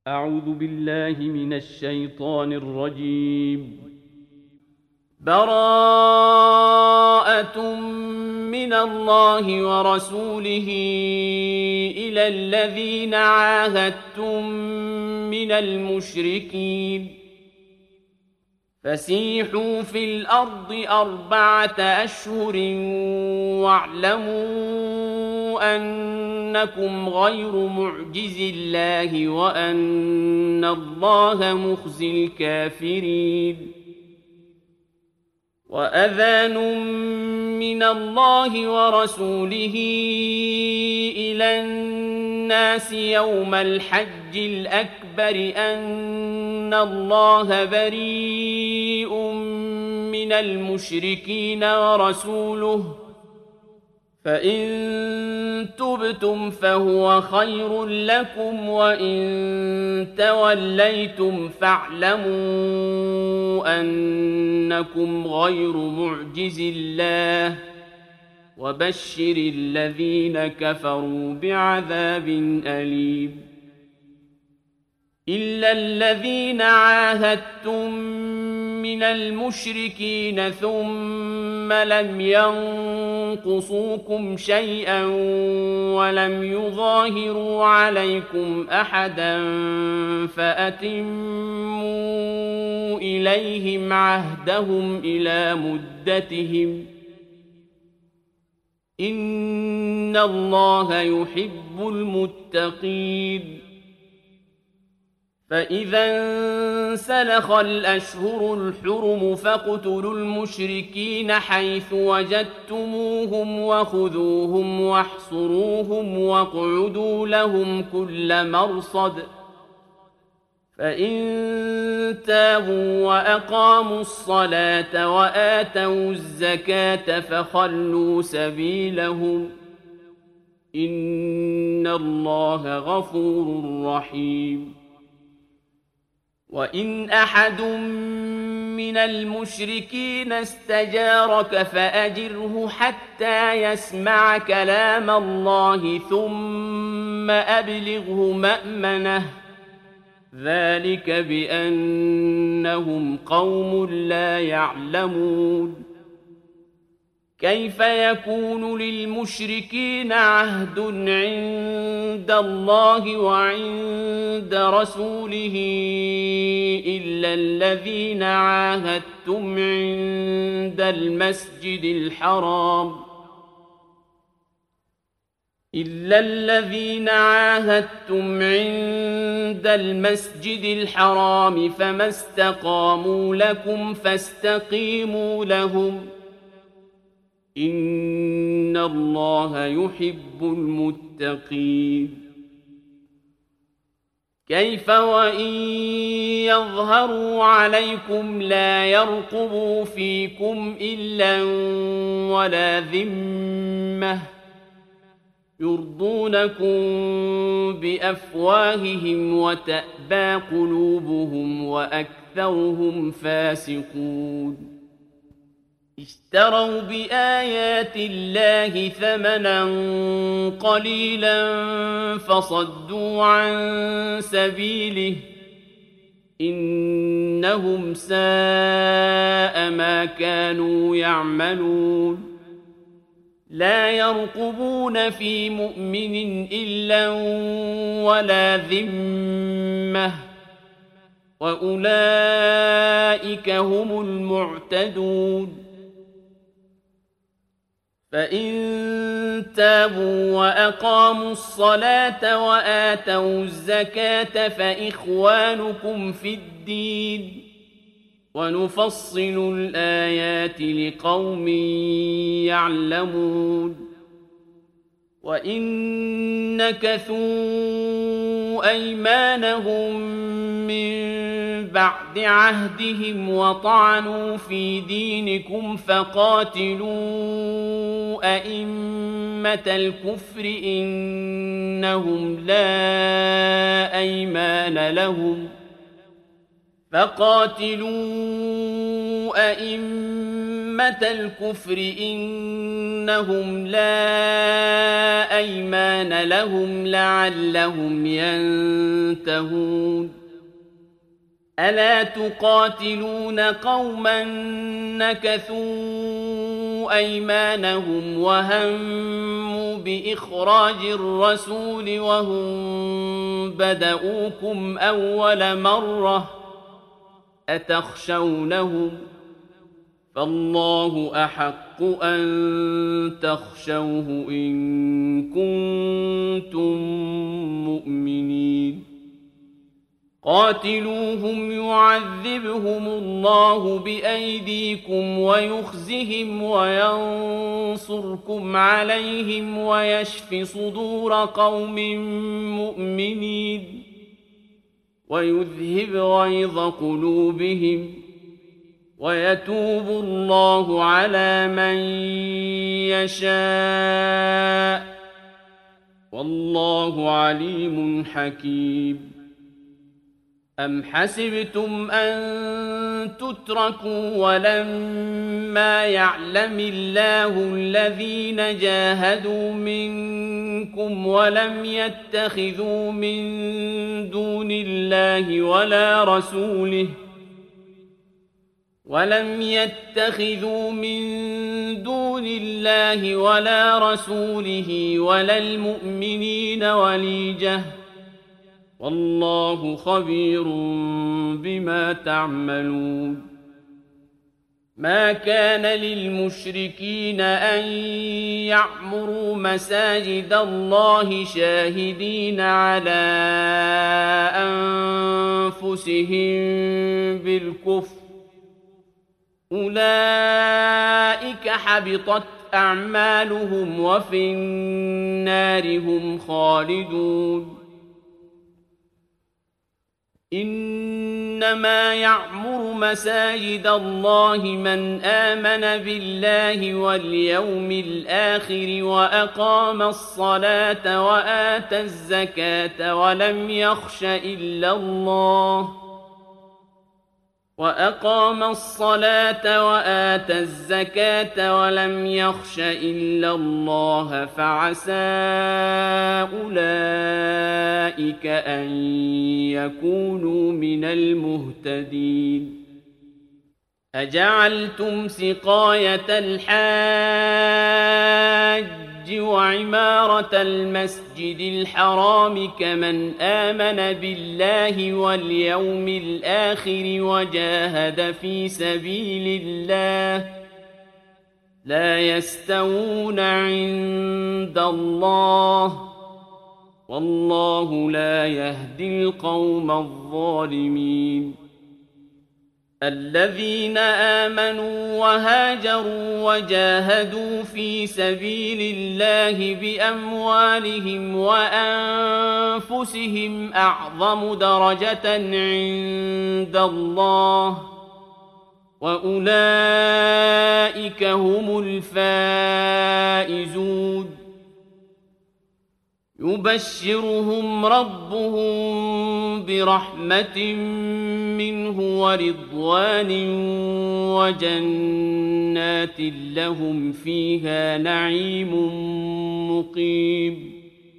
أعوذ بالله من الشيطان الرجيم. براءة من الله ورسوله إلى الذين عاهدتم من المشركين فسيحوا في الأرض 4 أشهر واعلموا أنكم غير معجز الله وأن الله مخزي الكافرين. وأذان من الله ورسوله إلى الناس يوم الحج الأكبر أن الله بريء من المشركين ورسوله فإن تبتم فهو خير لكم وإن توليتم فاعلموا أنكم غير معجز الله وبشر الذين كفروا بعذاب أليم. إلا الذين عاهدتم من المشركين ثم لم ينقصوكم شيئا ولم يظاهروا عليكم أحدا فأتموا إليهم عهدهم إلى مدتهم إن الله يحب المتقين. فإذا انسلخ الأشهر الحرم فاقتلوا المشركين حيث وجدتموهم وخذوهم واحصروهم واقعدوا لهم كل مرصد فإن تابوا وأقاموا الصلاة وآتوا الزكاة فخلوا سبيلهم إن الله غفور رحيم. وإن أحد من المشركين استجارك فأجره حتى يسمع كلام الله ثم أبلغه مأمنه ذلك بأنهم قوم لا يعلمون. كيف يكون للمشركين عهد عند الله وعند رسوله إلا الذين عاهدتم عند المسجد الحرام فما استقاموا لكم فاستقيموا لهم إن الله يحب المتقين. كيف وإن يظهروا عليكم لا يرقبوا فيكم إلا ولا ذمة يرضونكم بأفواههم وتأبى قلوبهم وأكثرهم فاسقون. اشتروا بآيات الله ثمنا قليلا فصدوا عن سبيله إنهم ساء ما كانوا يعملون. لا يرقبون في مؤمن إلا ولا ذمة وأولئك هم المعتدون. فإن تابوا وأقاموا الصلاة وآتوا الزكاة فإخوانكم في الدين ونفصل الآيات لقوم يعلمون. وإن نكثوا أيمانهم من بعد عهدهم وطعنوا في دينكم فقاتلوا أئمة الكفر إنهم لا أيمان لهم فقاتلوا أئمة الكفر إنهم لا أيمان لهم لعلهم ينتهون ألا تقاتلون قوما نكثوا أيمانهم وهموا بإخراج الرسول وهم بدؤوكم أول مرة أتخشونهم فالله أحق أن تخشوه إن كنتم مؤمنين قاتلوهم يعذبهم الله بأيديكم ويخزهم وينصركم عليهم ويشف صدور قوم مؤمنين ويذهب غيظ قلوبهم ويتوب الله على من يشاء والله عليم حكيم أم حسبتم أن تتركوا ولما يعلم الله الذين جاهدوا منكم ولم يتخذوا من دون الله ولا رسوله ولا المؤمنين وليجة والله خبير بما تعملون ما كان للمشركين أن يعمروا مساجد الله شاهدين على أنفسهم بالكفر أولئك حبطت أعمالهم وفي النار هم خالدون إنما يعمر مساجد الله من آمن بالله واليوم الآخر وأقام الصلاة وآتى الزكاة ولم يخش إلا الله فعسى أولئك أن يكونوا من المهتدين أجعلتم سقاية الحاج وعمارة المسجد الحرام كمن آمن بالله واليوم الآخر وجاهد في سبيل الله لا يستوون عند الله والله لا يهدي القوم الظالمين الذين آمنوا وهاجروا وجاهدوا في سبيل الله بأموالهم وأنفسهم أعظم درجة عند الله وأولئك هم الفائزون يبشرهم ربهم برحمة منه ورضوان وجنات لهم فيها نعيم مقيم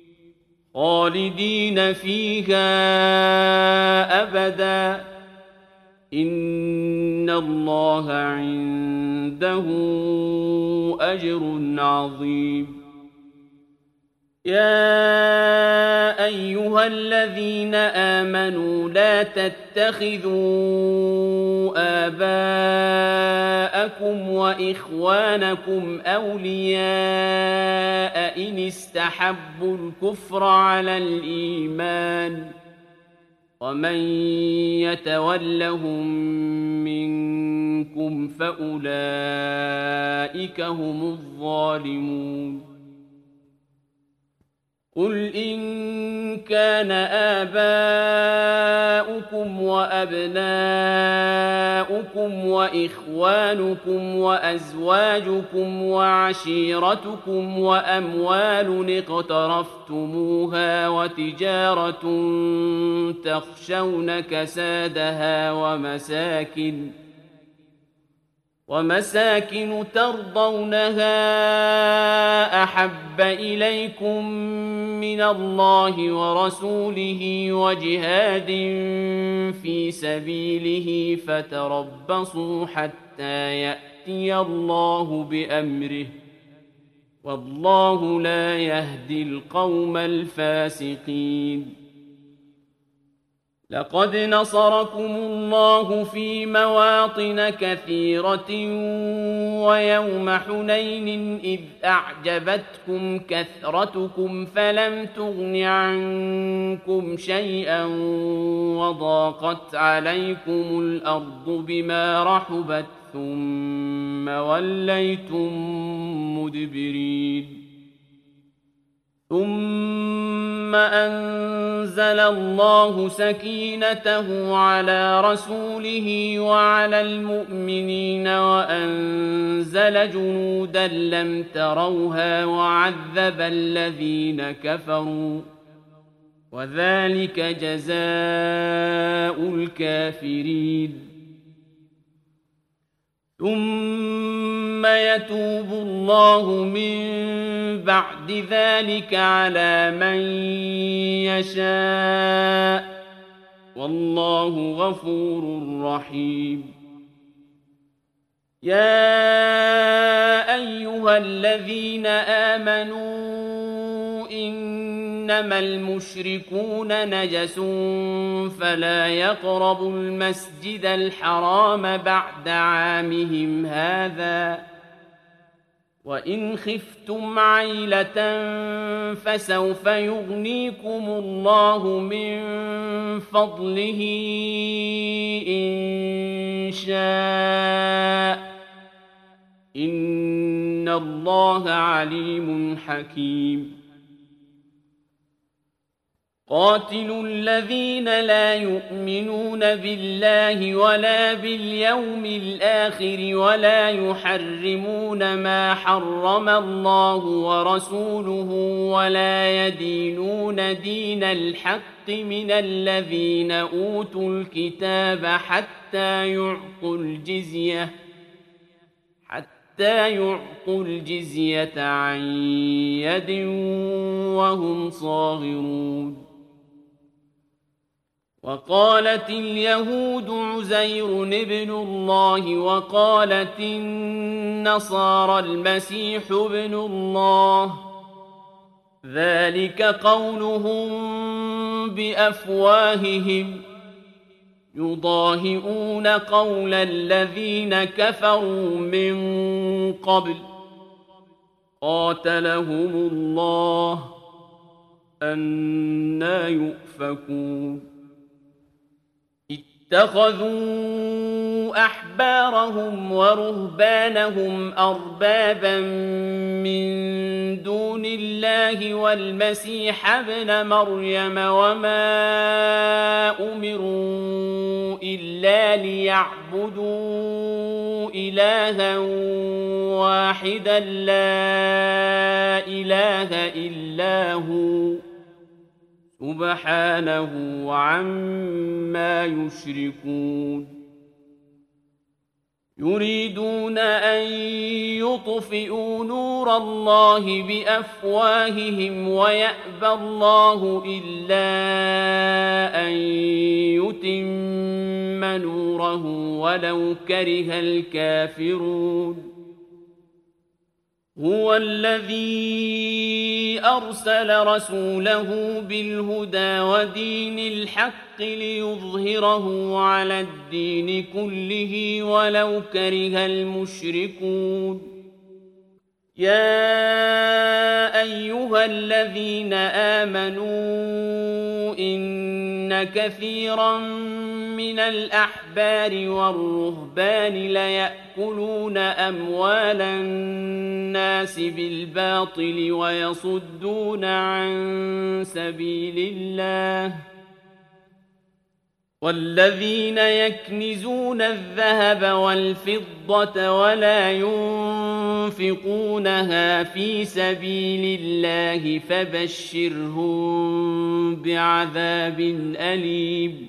خالدين فيها أبدا إن الله عنده أجر عظيم يا أيها الذين آمنوا لا تتخذوا آباءكم وإخوانكم أولياء إن استحبوا الكفر على الإيمان ومن يتولهم منكم فأولئك هم الظالمون قل إن كان آباؤكم أموالكم وأبناؤكم وإخوانكم وأزواجكم وعشيرتكم وأموال اقترفتموها وتجارة تخشون كسادها ومساكن ترضونها أحب إليكم من الله ورسوله وجهاد في سبيله فتربصوا حتى يأتي الله بأمره والله لا يهدي القوم الفاسقين. لقد نصركم الله في مواطن كثيرة ويوم حنين إذ أعجبتكم كثرتكم فلم تغن عنكم شيئا وضاقت عليكم الأرض بما رحبت ثم وليتم مدبرين. ثم أنزل الله سكينته على رسوله وعلى المؤمنين وأنزل جنودا لم تروها وعذب الذين كفروا وذلك جزاء الكافرين. ثم يتوب الله من بعد ذلك على من يشاء والله غفور رحيم. يا أيها الذين آمنوا إنما المشركون نجس فلا يقربوا المسجد الحرام بعد عامهم هذا وإن خفتم عيلة فسوف يغنيكم الله من فضله إن شاء إن الله عليم حكيم. قاتلوا الذين لا يؤمنون بالله ولا باليوم الآخر ولا يحرمون ما حرم الله ورسوله ولا يدينون دين الحق من الذين أوتوا الكتاب حتى يعطوا الجزية عن يد وهم صاغرون. وقالت اليهود عزير ابن الله وقالت النصارى المسيح ابن الله ذلك قولهم بأفواههم يضاهئون قول الذين كفروا من قبل قاتلهم الله أنى يؤفكون. اتخذوا أحبارهم ورهبانهم أربابا من دون الله والمسيح ابن مريم وما أمروا إلا ليعبدوا إلها واحدا لا إله إلا هو سبحانه عما يشركون. يريدون أن يطفئوا نور الله بأفواههم ويأبى الله إلا أن يتم نوره ولو كره الكافرون. هو الذي أرسل رسوله بالهدى ودين الحق ليظهره على الدين كله ولو كره المشركون. يا أيها الذين آمنوا إن كثيرا من الأحبار والرهبان ليأكلون أموال الناس بالباطل ويصدون عن سبيل الله والذين يكنزون الذهب والفضة ولا ينفقونها في سبيل الله فبشرهم بعذاب أليم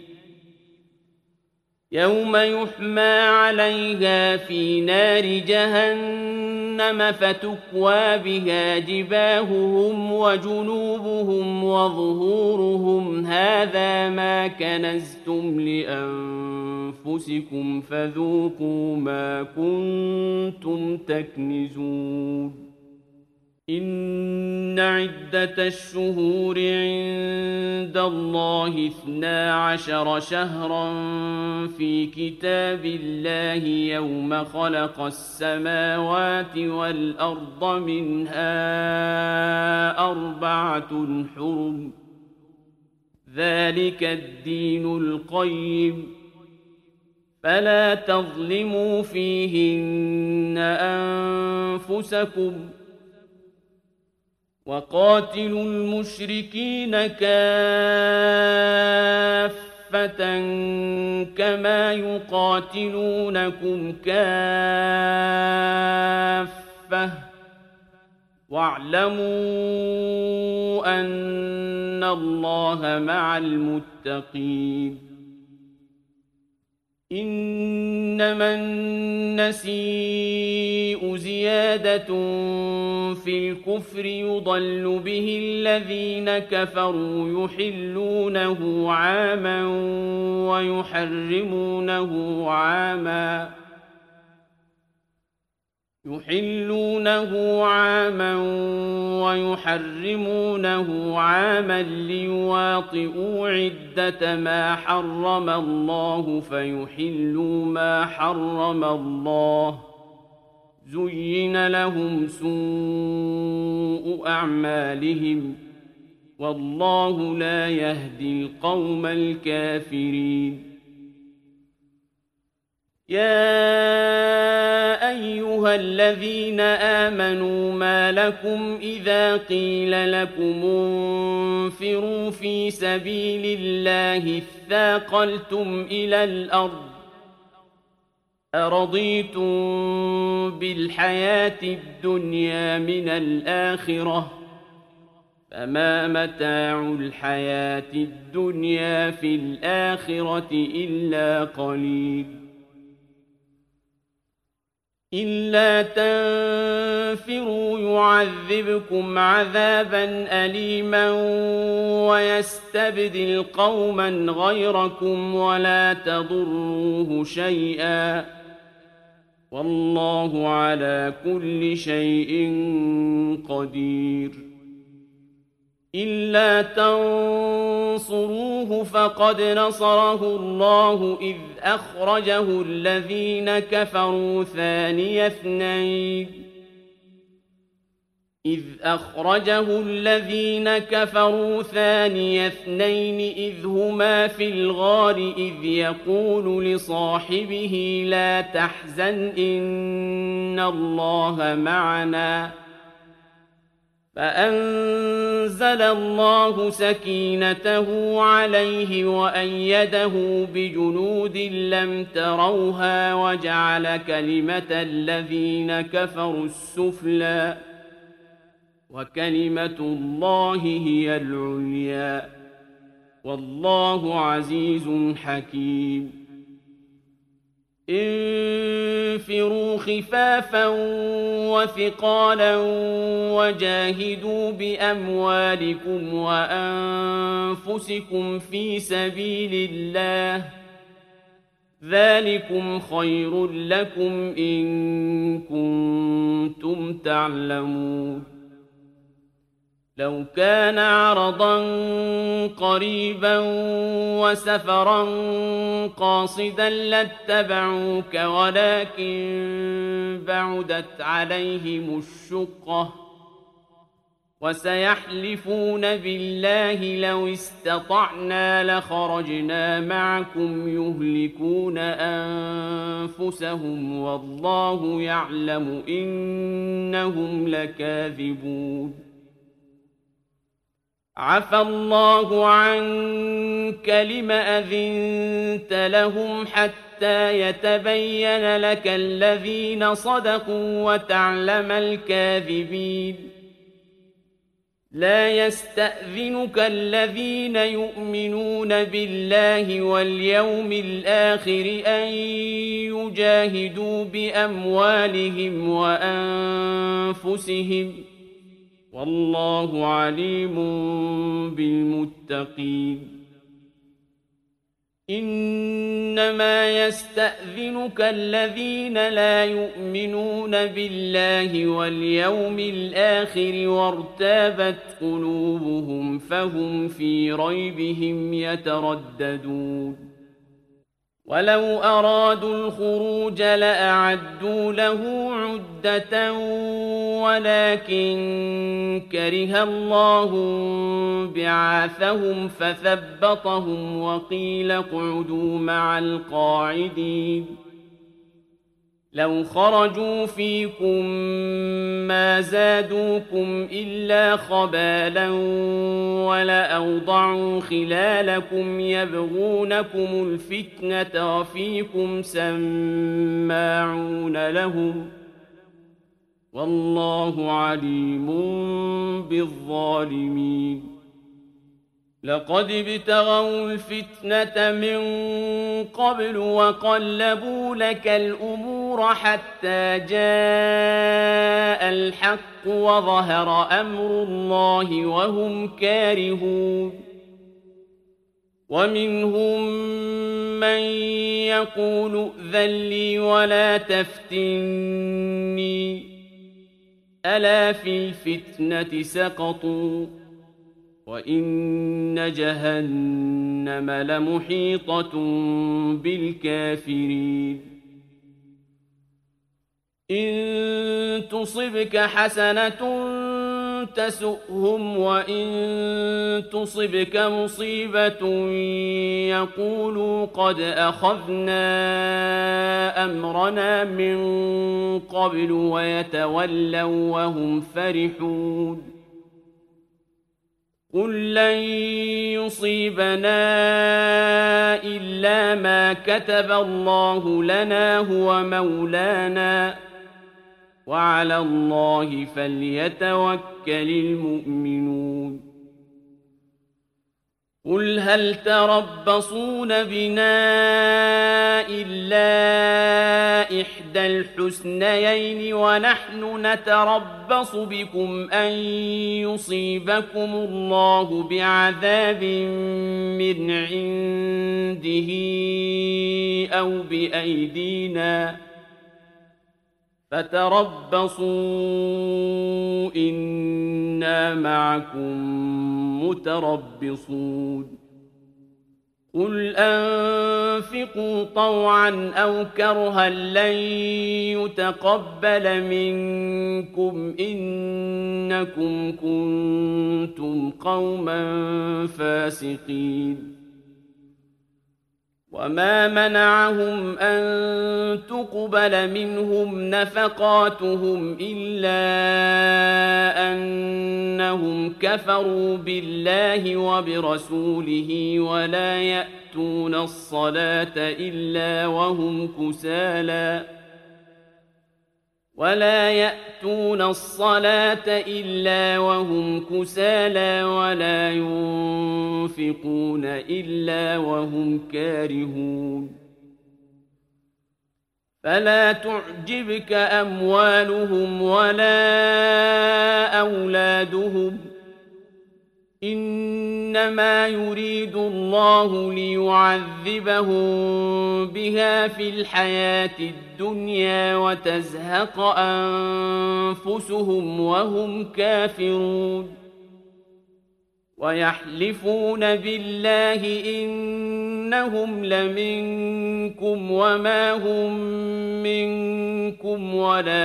يوم يحمى عليها في نار جهنم فتكوى بها جباههم وجنوبهم وظهورهم هذا ما كنزتم لأنفسكم فذوقوا ما كنتم تكنزون إن عدة الشهور عند الله 12 شهرا في كتاب الله يوم خلق السماوات والأرض منها 4 حرم ذلك الدين القيم فلا تظلموا فيهن أنفسكم وقاتلوا المشركين كافة كما يقاتلونكم كافة واعلموا أن الله مع المتقين إنما النسيء زيادة في الكفر يضل به الذين كفروا يحلونه عاما ويحرمونه عاما ليواطئوا عدة ما حرم الله فيحلوا ما حرم الله زين لهم سوء أعمالهم والله لا يهدي القوم الكافرين يا أيها الذين آمنوا ما لكم إذا قيل لكم انفروا في سبيل الله اثاقلتم إلى الأرض أرضيتم بالحياة الدنيا من الآخرة فما متاع الحياة الدنيا في الآخرة إلا قليل إلا تنفروا يعذبكم عذابا أليما ويستبدل قوما غيركم ولا تضروه شيئا والله على كل شيء قدير إلا تنصروه فقد نصره الله أخرجه الذين كفروا ثاني اثنين إذ هما في الغار إذ يقول لصاحبه لا تحزن إن الله معنا فأنزل الله سكينته عليه وأيده بجنود لم تروها وجعل كلمة الذين كفروا السفلى وكلمة الله هي العليا والله عزيز حكيم انفروا خفافا وثقالا وجاهدوا بأموالكم وأنفسكم في سبيل الله ذلكم خير لكم إن كنتم تعلمون لو كان عرضا قريبا وسفرا قاصدا لاتبعوك ولكن بعدت عليهم الشقة وسيحلفون بالله لو استطعنا لخرجنا معكم يهلكون أنفسهم والله يعلم إنهم لكاذبون عفى الله عنك لم أذنت لهم حتى يتبين لك الذين صدقوا وتعلم الكاذبين لا يستأذنك الذين يؤمنون بالله واليوم الآخر أن يجاهدوا بأموالهم وأنفسهم والله عليم بالمتقين إنما يستأذنك الذين لا يؤمنون بالله واليوم الآخر وارتابت قلوبهم فهم في ريبهم يترددون ولو أرادوا الخروج لأعدوا له عدة ولكن كره الله بعاثهم فثبطهم وقيل اقعدوا مع القاعدين لو خرجوا فيكم ما زادوكم إلا خبالا ولأوضعوا خلالكم يبغونكم الفتنة وفيكم سماعون لهم والله عليم بالظالمين لقد ابتغوا الفتنة من قبل وقلبوا لك الأمور حتى جاء الحق وظهر أمر الله وهم كارهون ومنهم من يقول ائذن لي ولا تفتني ألا في الفتنة سقطوا وإن جهنم لمحيطة بالكافرين إن تصبك حسنة تسؤهم وإن تصبك مصيبة يقولوا قد أخذنا أمرنا من قبل ويتولوا وهم فرحون قل لن يصيبنا إلا ما كتب الله لنا هو مولانا وعلى الله فليتوكل المؤمنون قل هل تربصون بنا إلا إحدى الحسنيين ونحن نتربص بكم أن يصيبكم الله بعذاب من عنده أو بأيدينا فتربصوا إنا معكم متربصون قل أنفقوا طوعا أو كرها لن يتقبل منكم إنكم كنتم قوما فاسقين وما منعهم أن تقبل منهم نفقاتهم إلا أنهم كفروا بالله وبرسوله ولا يأتون الصلاة إلا وهم كسالى ولا ينفقون إلا وهم كارهون فلا تعجبك أموالهم ولا أولادهم إنما يريد الله ليعذبهم بها في الحياة الدنيا وتزهق أنفسهم وهم كافرون ويحلفون بالله إنهم لمنكم وما هم منكم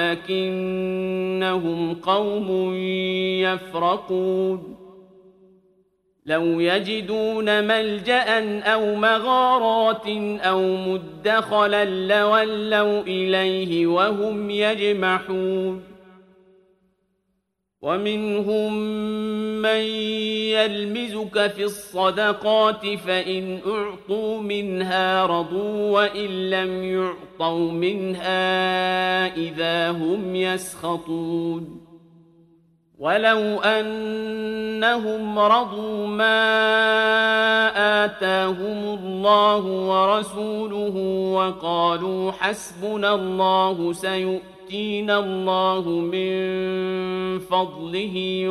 ولكنهم قوم يفرقون لو يجدون ملجأ أو مغارات أو مدخلا لولوا إليه وهم يجمحون ومنهم من يلمزك في الصدقات فإن أعطوا منها رضوا وإن لم يعطوا منها إذا هم يسخطون ولو أنهم رضوا ما آتاهم الله ورسوله وقالوا حسبنا الله سيؤتينا الله من فضله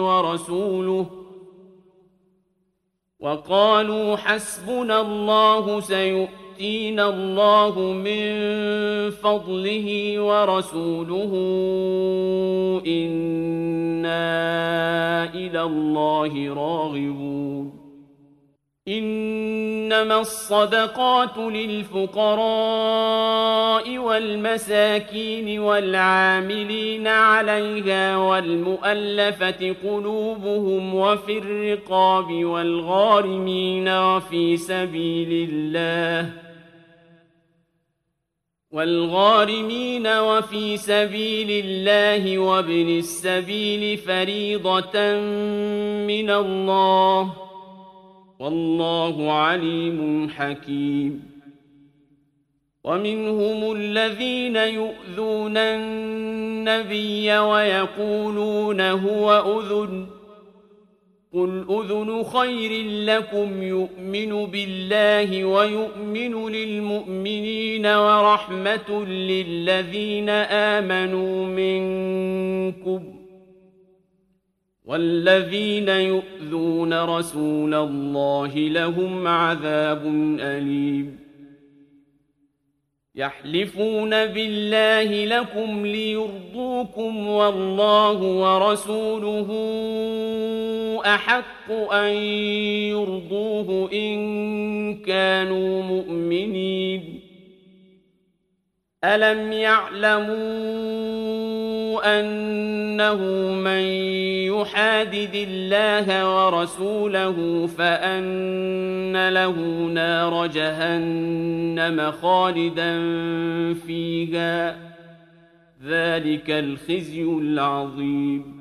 ورسوله إنا إلى الله راغبون إنما الصدقات للفقراء والمساكين والعاملين عليها والمؤلفة قلوبهم وفي الرقاب والغارمين وفي سبيل الله وابن السبيل فريضة من الله والله عليم حكيم ومنهم الذين يؤذون النبي ويقولون هو أذن قل أذن خير لكم يؤمن بالله ويؤمن للمؤمنين ورحمة للذين آمنوا منكم والذين يؤذون رسول الله لهم عذاب أليم يحلفون بالله لكم ليرضوكم والله ورسوله أحق أن يرضوه إن كانوا مؤمنين ألم يعلموا أنه من يحادد الله ورسوله فأن له نار جهنم خالدا فيها ذلك الخزي العظيم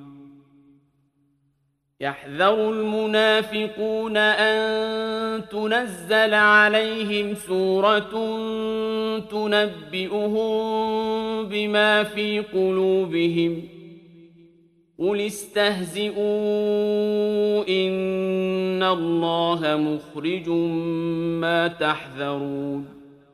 يحذر المنافقون أن تنزل عليهم سورة تنبئهم بما في قلوبهم قل استهزئوا إن الله مخرج ما تحذرون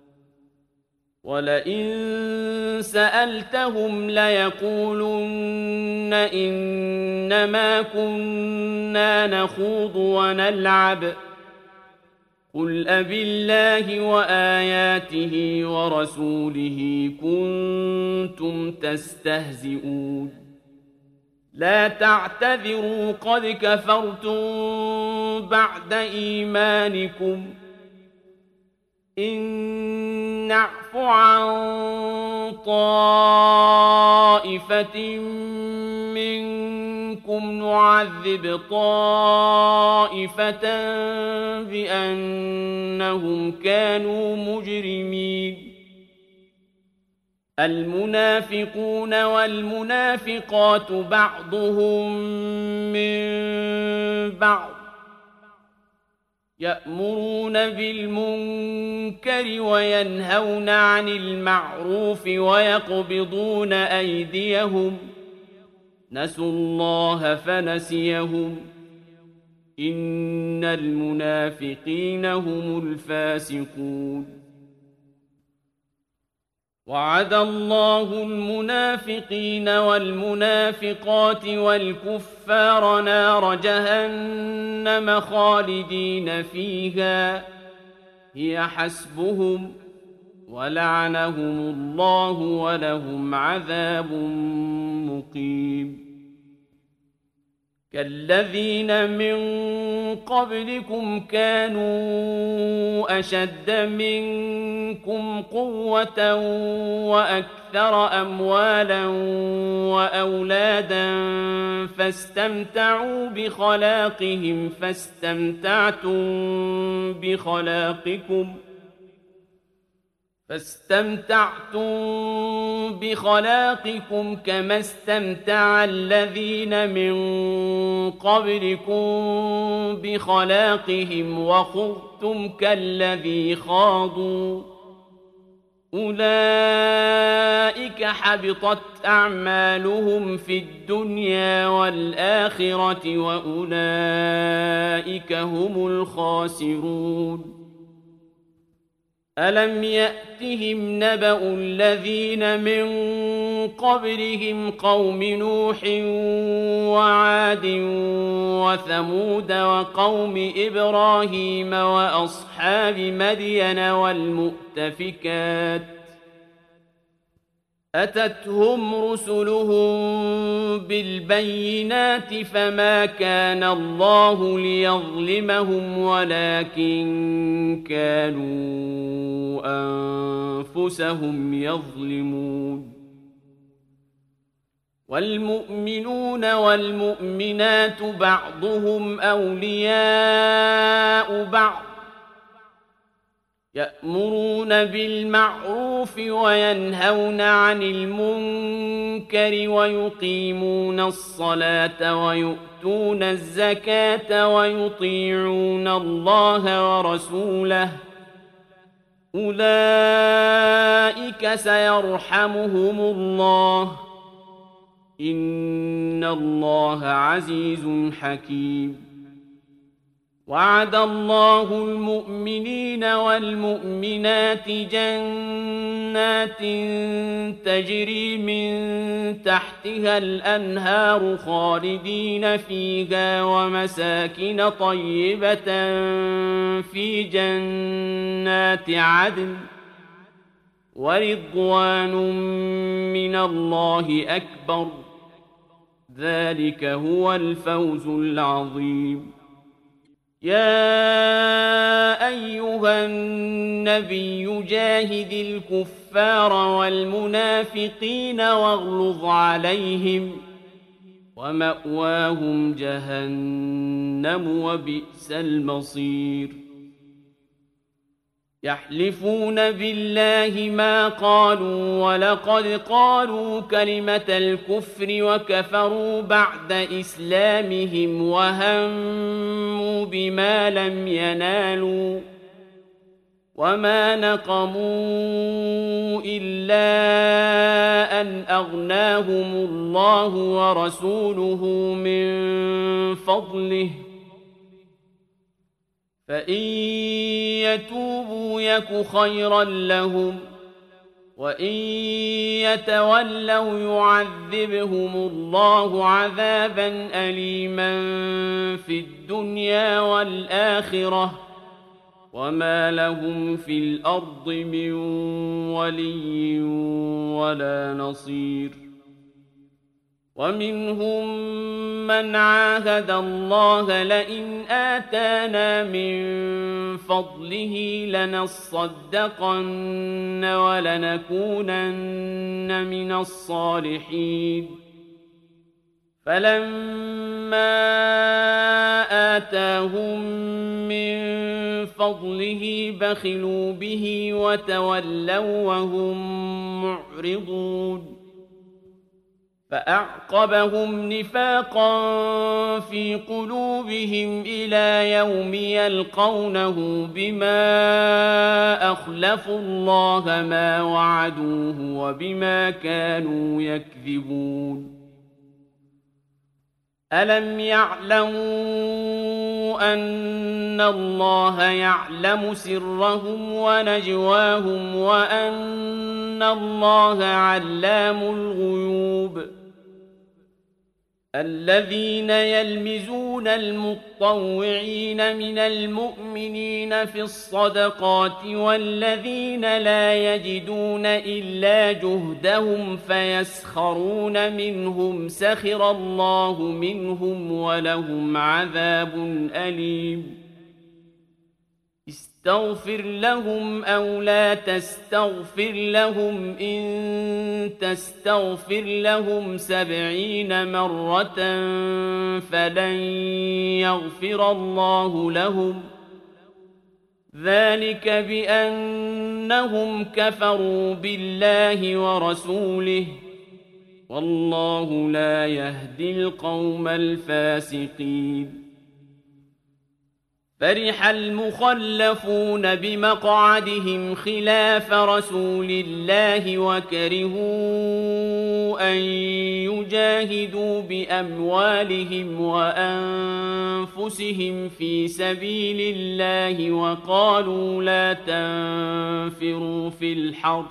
ولئن سألتهم ليقولن إنما كنا نخوض ونلعب قل أبالله وآياته ورسوله كنتم تستهزئون لا تعتذروا قد كفرتم بعد إيمانكم إن نعف عن طائفة منكم نعذب طائفة بأنهم كانوا مجرمين المنافقون والمنافقات بعضهم من بعض يأمرون بالمنكر وينهون عن المعروف ويقبضون أيديهم نسوا الله فنسيهم إن المنافقين هم الفاسقون وعد الله المنافقين والمنافقات والكفار نار جهنم خالدين فيها هي حسبهم ولعنهم الله ولهم عذاب مقيم كالذين من قبلكم كانوا أشد منكم قوة وأكثر أموالا وأولادا فاستمتعوا بخلاقهم فاستمتعتم بخلاقكم كما استمتع الذين من قبلكم بخلاقهم وخضتم كالذي خاضوا أولئك حبطت أعمالهم في الدنيا والآخرة وأولئك هم الخاسرون ألم يأتهم نبأ الذين من قبلهم قوم نوح وعاد وثمود وقوم إبراهيم وأصحاب مدين والمؤتفكات أتتهم رسلهم بالبينات فما كان الله ليظلمهم ولكن كانوا أنفسهم يظلمون والمؤمنون والمؤمنات بعضهم أولياء بعض يأمرون بالمعروف وينهون عن المنكر ويقيمون الصلاة ويؤتون الزكاة ويطيعون الله ورسوله أولئك سيرحمهم الله إن الله عزيز حكيم وعد الله المؤمنين والمؤمنات جنات تجري من تحتها الأنهار خالدين فيها ومساكن طيبة في جنات عدن ورضوان من الله أكبر ذلك هو الفوز العظيم يا أيها النبي جاهد الكفار والمنافقين واغلظ عليهم ومأواهم جهنم وبئس المصير يحلفون بالله ما قالوا ولقد قالوا كلمة الكفر وكفروا بعد إسلامهم وهموا بما لم ينالوا وما نقموا إلا أن أغناهم الله ورسوله من فضله فإن يتوبوا يك خيرا لهم وإن يتولوا يعذبهم الله عذابا أليما في الدنيا والآخرة وما لهم في الأرض من ولي ولا نصير ومنهم من عاهد الله لئن آتانا من فضله لنصدقن ولنكونن من الصالحين فلما آتاهم من فضله بخلوا به وتولوا وهم معرضون فأعقبهم نفاقا في قلوبهم إلى يوم يلقونه بما أخلفوا الله ما وعدوه وبما كانوا يكذبون ألم يعلموا أن الله يعلم سرهم ونجواهم وأن الله علام الغيوب الذين يلمزون المطوعين من المؤمنين في الصدقات والذين لا يجدون إلا جهدهم فيسخرون منهم سخر الله منهم ولهم عذاب أليم استغفر لهم أو لا تستغفر لهم إن تستغفر لهم 70 مرة فلن يغفر الله لهم ذلك بأنهم كفروا بالله ورسوله والله لا يهدي القوم الفاسقين فرح المخلفون بمقعدهم خلاف رسول الله وكرهوا أن يجاهدوا بأموالهم وأنفسهم في سبيل الله وقالوا لا تنفروا في الحر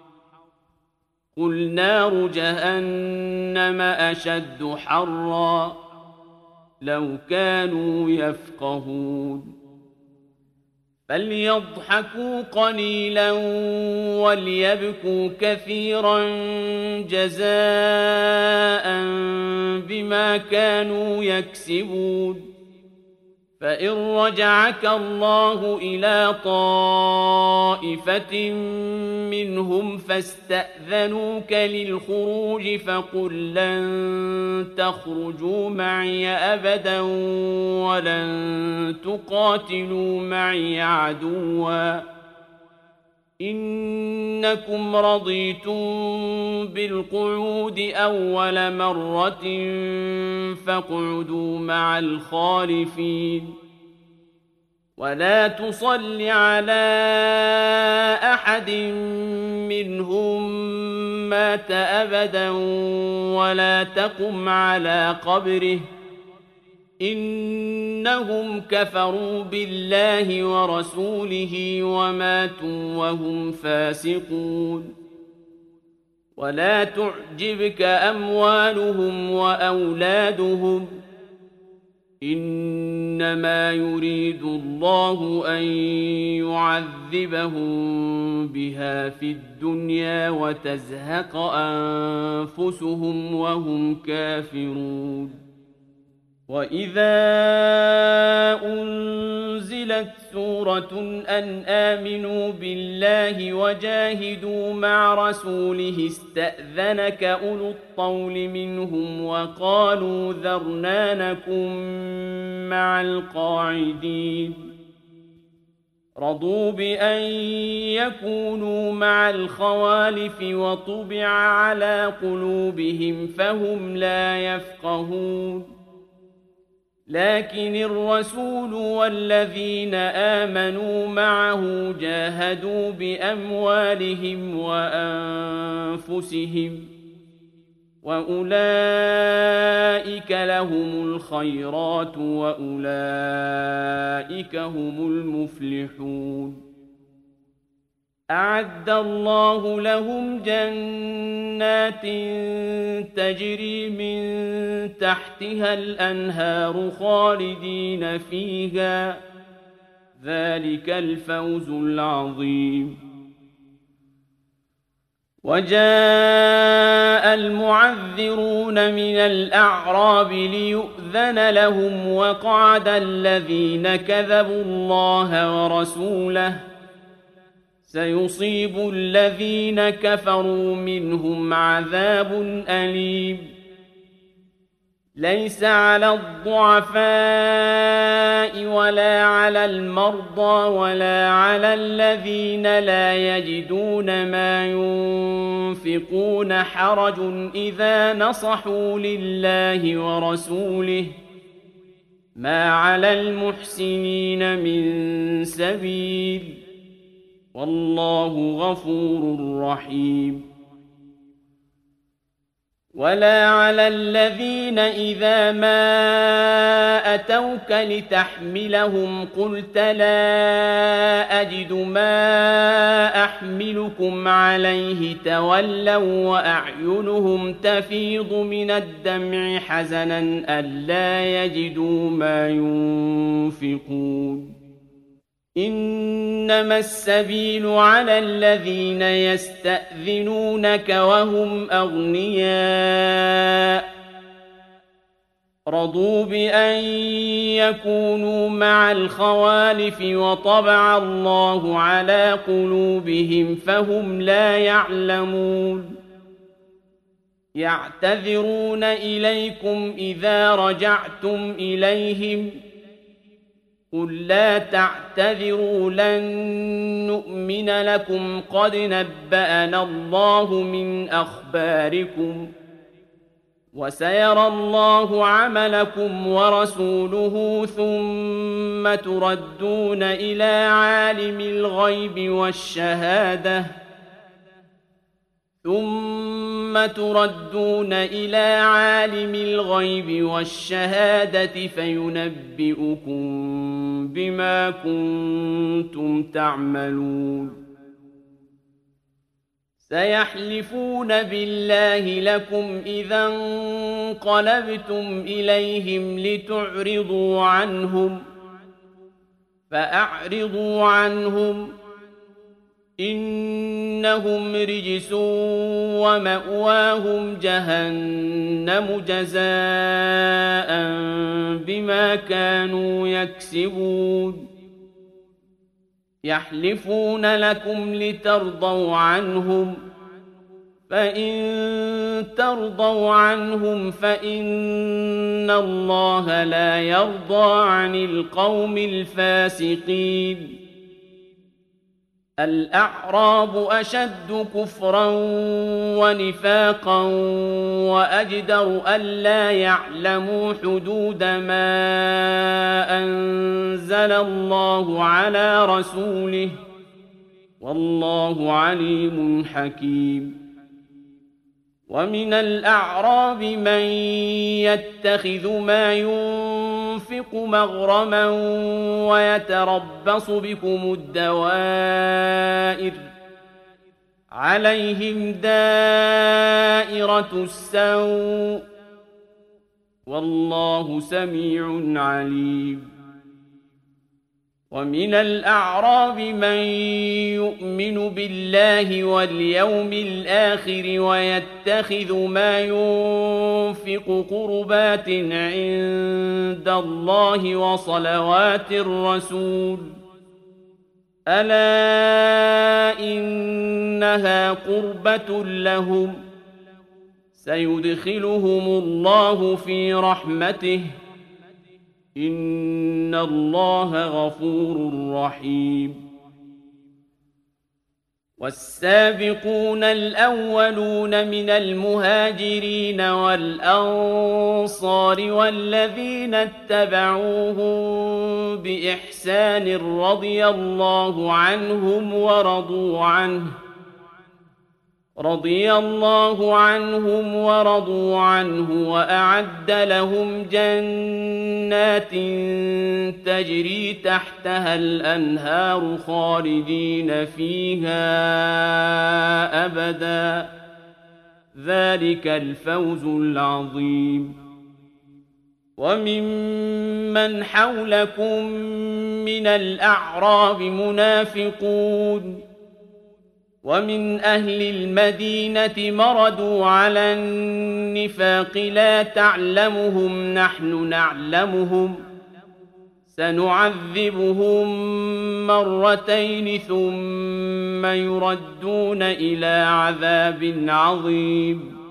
قل نار جهنم أشد حرًّا لو كانوا يفقهون فليضحكوا قليلا وليبكوا كثيرا جزاء بما كانوا يكسبون فإن رجعك الله إلى طائفة منهم فاستأذنوك للخروج فقل لن تخرجوا معي أبدا ولن تقاتلوا معي عدوا إنكم رضيتم بالقعود أول مرة فاقعدوا مع الخالفين ولا تصل على أحد منهم مات أبدا ولا تقم على قبره إنهم كفروا بالله ورسوله وماتوا وهم فاسقون ولا تعجبك أموالهم وأولادهم إنما يريد الله أن يعذبهم بها في الدنيا وتزهق أنفسهم وهم كافرون وإذا أنزلت سورة أن آمنوا بالله وجاهدوا مع رسوله استأذنك أولو الطول منهم وقالوا ذرنا نكن مع القاعدين رضوا بأن يكونوا مع الخوالف وطبع على قلوبهم فهم لا يفقهون لكن الرسول والذين آمنوا معه جاهدوا بأموالهم وأنفسهم وأولئك لهم الخيرات وأولئك هم المفلحون أعد الله لهم جنات تجري من تحتها الأنهار خالدين فيها ذلك الفوز العظيم وجاء المعذرون من الأعراب ليؤذن لهم وقعد الذين كذبوا الله ورسوله سيصيب الذين كفروا منهم عذاب أليم ليس على الضعفاء ولا على المرضى ولا على الذين لا يجدون ما ينفقون حرج إذا نصحوا لله ورسوله ما على المحسنين من سبيل والله غفور رحيم ولا على الذين إذا ما أتوك لتحملهم قلت لا أجد ما أحملكم عليه تولوا وأعينهم تفيض من الدمع حزنا ألا يجدوا ما ينفقون إنما السبيل على الذين يستأذنونك وهم أغنياء رضوا بأن يكونوا مع الخوالف وطبع الله على قلوبهم فهم لا يعلمون يعتذرون إليكم إذا رجعتم إليهم قل لا تعتذروا لن نؤمن لكم قد نبأنا الله من أخباركم وسيرى الله عملكم ورسوله ثم تردون إلى عالم الغيب والشهادة فينبئكم بما كنتم تعملون سيحلفون بالله لكم إذا انقلبتم إليهم لتعرضوا عنهم فأعرضوا عنهم إنهم رجس ومأواهم جهنم جزاء بما كانوا يكسبون يحلفون لكم لترضوا عنهم فإن ترضوا عنهم فإن الله لا يرضى عن القوم الفاسقين الأعراب أشد كفرا ونفاقا وأجدر ألا يعلموا حدود ما أنزل الله على رسوله والله عليم حكيم ومن الأعراب من يتخذ ما ينفق مغرما ويتربص بكم الدوائر عليهم دائرة السوء والله سميع عليم ومن الأعراب من يؤمن بالله واليوم الآخر ويتخذ ما ينفق قربات عند الله وصلوات الرسول ألا إنها قربة لهم سيدخلهم الله في رحمته إن الله غفور رحيم والسابقون الأولون من المهاجرين والأنصار والذين اتبعوهم بإحسان رضي الله عنهم ورضوا عنه وأعد لهم جنات تجري تحتها الأنهار خالدين فيها أبدا ذلك الفوز العظيم وممن حولكم من الأعراب منافقون ومن أهل المدينة مردوا على النفاق لا تعلمهم نحن نعلمهم سنعذبهم مرتين ثم يردون إلى عذاب عظيم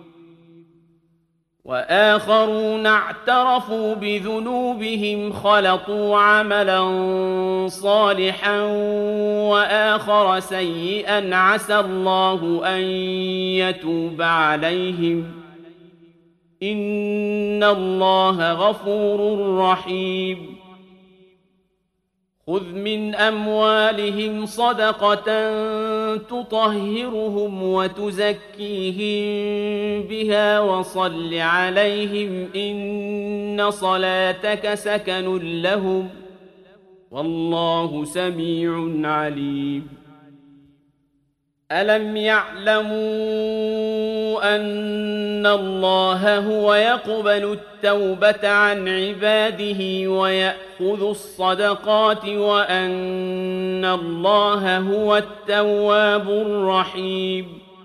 وآخرون اعترفوا بذنوبهم خلطوا عملا صالحا وآخر سيئا عسى الله أن يتوب عليهم إن الله غفور رحيم خذ من أموالهم صدقة تطهرهم وتزكيهم بها وصل عليهم إن صلاتك سكن لهم والله سميع عليم ألم يعلموا أن الله هو يقبل التوبة عن عباده ويأخذ الصدقات وأن الله هو التواب الرحيم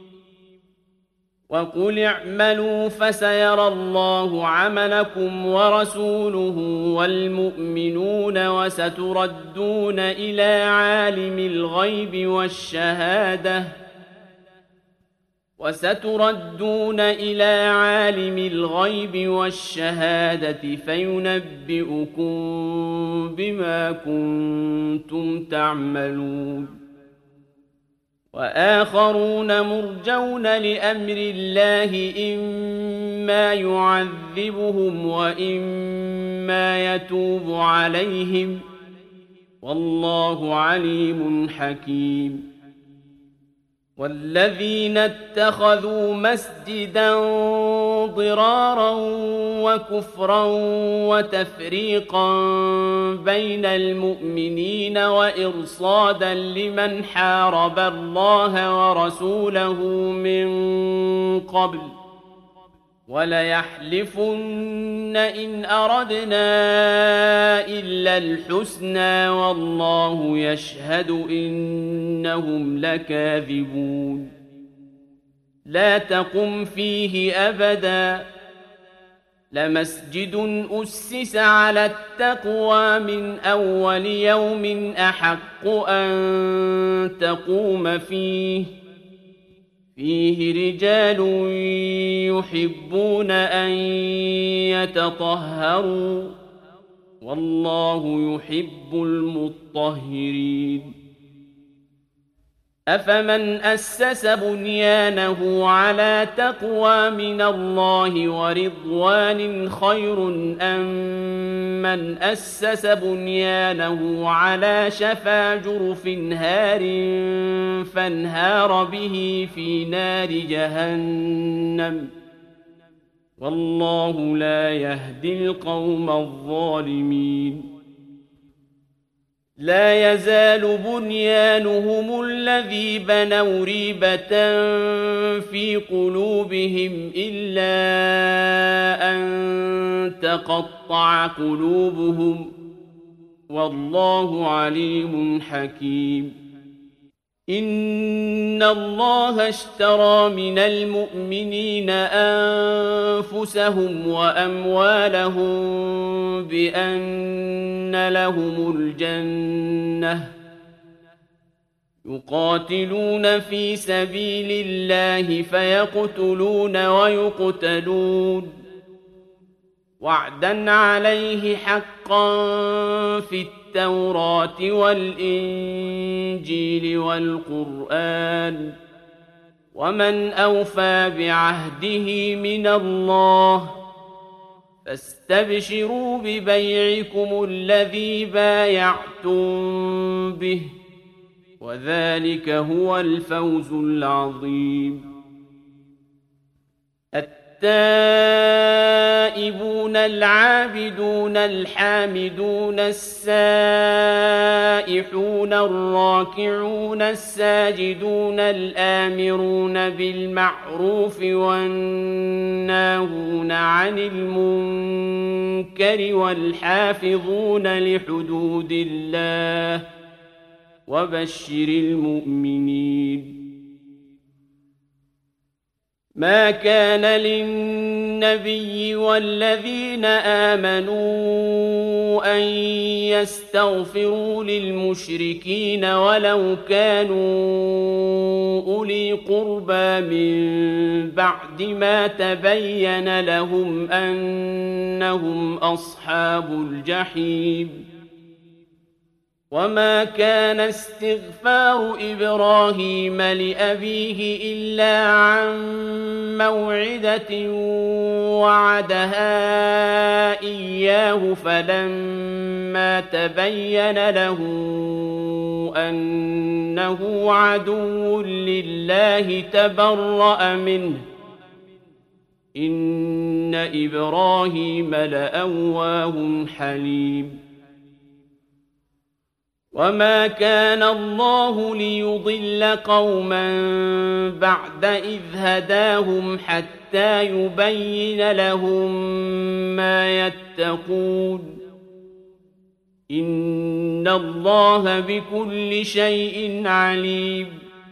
وقل اعملوا فسيرى الله عملكم ورسوله والمؤمنون وستردون إلى عالم الغيب والشهادة وستردون إلى عالم الغيب والشهادة فينبئكم بما كنتم تعملون وآخرون مرجون لأمر الله إما يعذبهم وإما يتوب عليهم والله عليم حكيم والذين اتخذوا مسجدا ضرارا وكفرا وتفريقا بين المؤمنين وإرصادا لمن حارب الله ورسوله من قبل وليحلفن إن أردنا إلا الحسنى والله يشهد إنهم لكاذبون لا تقم فيه أبدا لمسجد أسس على التقوى من أول يوم أحق أن تقوم فيه رجال يحبون أن يتطهروا والله يحب المطهرين أفمن أسس بنيانه على تقوى من الله ورضوان خير أم من أسس بنيانه على شفا جرف هار فانهار به في نار جهنم والله لا يهدي القوم الظالمين لا يزال بنيانهم الذي بنوا ريبة في قلوبهم إلا أن تقطع قلوبهم والله عليم حكيم إن الله اشترى من المؤمنين أنفسهم وأموالهم بأن لهم الجنة يقاتلون في سبيل الله فيقتلون ويقتلون وعدا عليه حقا في التوراة والإنجيل والقرآن ومن أوفى بعهده من الله فاستبشروا ببيعكم الذي بايعتم به وذلك هو الفوز العظيم التائبون العابدون الحامدون السائحون الراكعون الساجدون الآمرون بالمعروف والناهون عن المنكر والحافظون لحدود الله وبشر المؤمنين ما كان للنبي والذين آمنوا أن يستغفروا للمشركين ولو كانوا أولي قربى من بعد ما تبين لهم أنهم أصحاب الجحيم وما كان استغفار إبراهيم لأبيه إلا عن موعدة وعدها إياه فلما تبين له أنه عدو لله تبرأ منه إن إبراهيم لأواه حليم وما كان الله ليضل قوما بعد إذ هداهم حتى يبين لهم ما يتقون إن الله بكل شيء عليم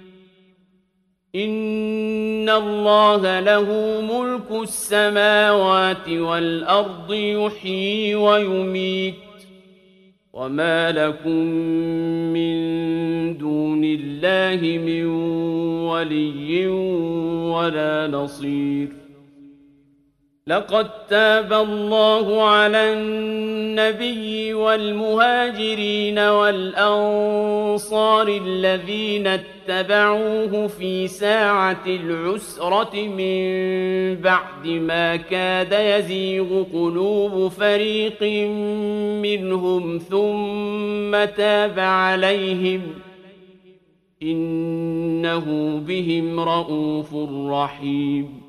إن الله له ملك السماوات والأرض يحيي ويميت وما لكم من دون الله من ولي ولا نصير لقد تاب الله على النبي والمهاجرين والأنصار الذين اتبعوه في ساعة العسرة من بعد ما كاد يزيغ قلوب فريق منهم ثم تاب عليهم إنه بهم رءوف رحيم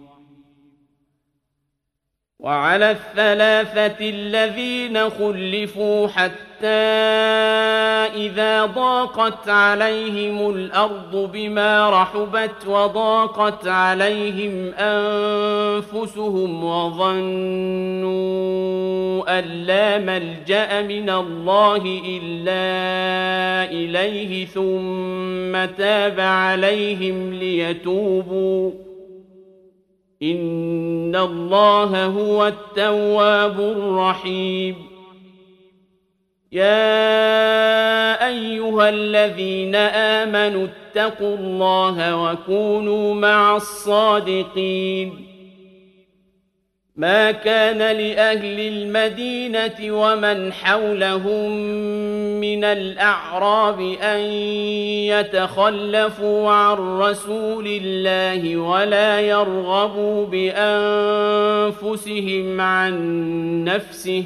وعلى الثلاثة الذين خلفوا حتى إذا ضاقت عليهم الأرض بما رحبت وضاقت عليهم أنفسهم وظنوا أن لا ملجأ من الله إلا إليه ثم تاب عليهم ليتوبوا إن الله هو التواب الرحيم يا أيها الذين آمنوا اتقوا الله وكونوا مع الصادقين ما كان لأهل المدينة ومن حولهم من الأعراب أن يتخلفوا عن رسول الله ولا يرغبوا بأنفسهم عن نفسه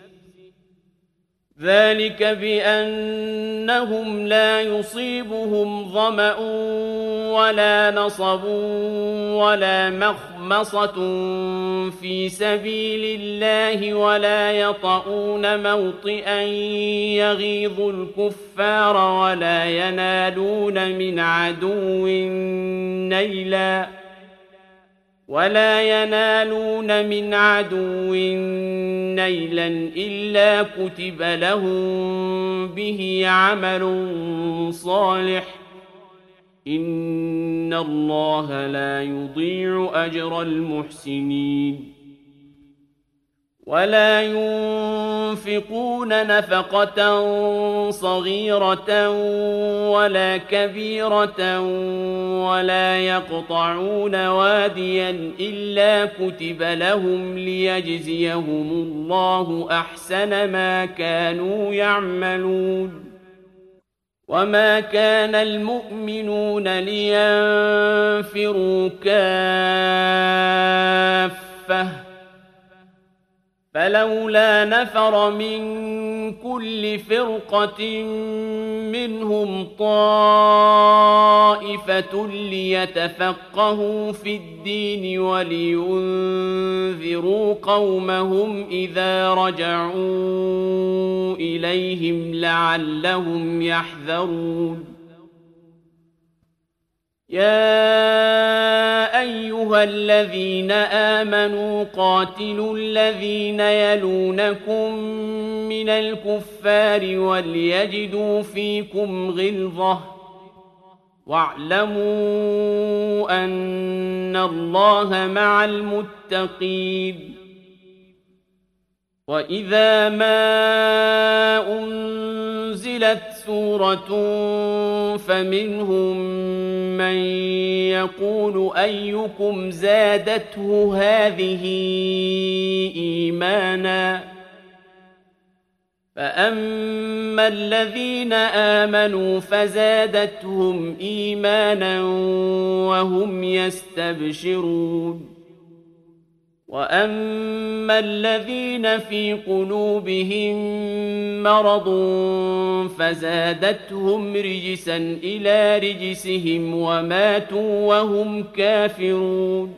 ذلك بأنهم لا يصيبهم ظمأ ولا نصب ولا مخمصة في سبيل الله ولا يطؤون موطئا يغيظ الكفار ولا ينالون من عدو نيلا إلا كتب لهم به عمل صالح إن الله لا يضيع أجر المحسنين ولا ينفقون نفقة صغيرة ولا كبيرة ولا يقطعون واديا إلا كتب لهم ليجزيهم الله أحسن ما كانوا يعملون وما كان المؤمنون لينفروا كافة فلولا نفر من كل فرقة منهم طائفة ليتفقهوا في الدين ولينذروا قومهم إذا رجعوا إليهم لعلهم يحذرون يا أيها الذين آمنوا قاتلوا الذين يلونكم من الكفار وليجدوا فيكم غلظة واعلموا أن الله مع المتقين وإذا ما أنزلت سورة فمنهم من يقول أيكم زادته هذه إيمانا فأما الذين آمنوا فزادتهم إيمانا وهم يستبشرون وأما الذين في قلوبهم مرض فزادتهم رجسا إلى رجسهم وماتوا وهم كافرون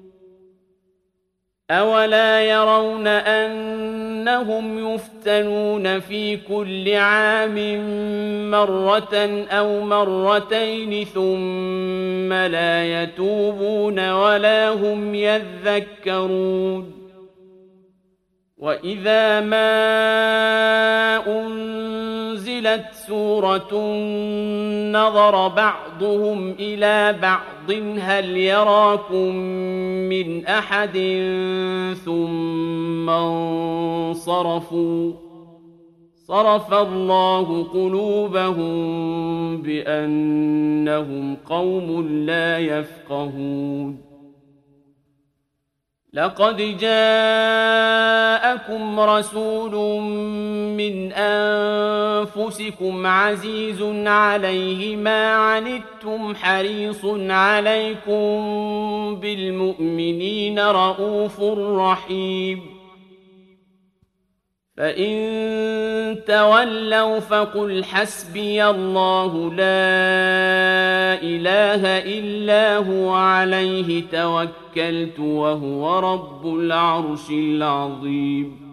أولا يرون أنهم يفتنون في كل عام مرة أو مرتين ثم لا يتوبون ولا هم يذكرون وإذا ما أنزلت سورة نظر بعضهم إلى بعض هل يراكم من أحد ثم انصرفوا صرف الله قلوبهم بأنهم قوم لا يفقهون لقد جاءكم رسول من أنفسكم عزيز عليه ما عنتم حريص عليكم بالمؤمنين رؤوف رحيم فإن تولوا فقل حسبي الله لا إله إلا هو عليه توكلت وهو رب العرش العظيم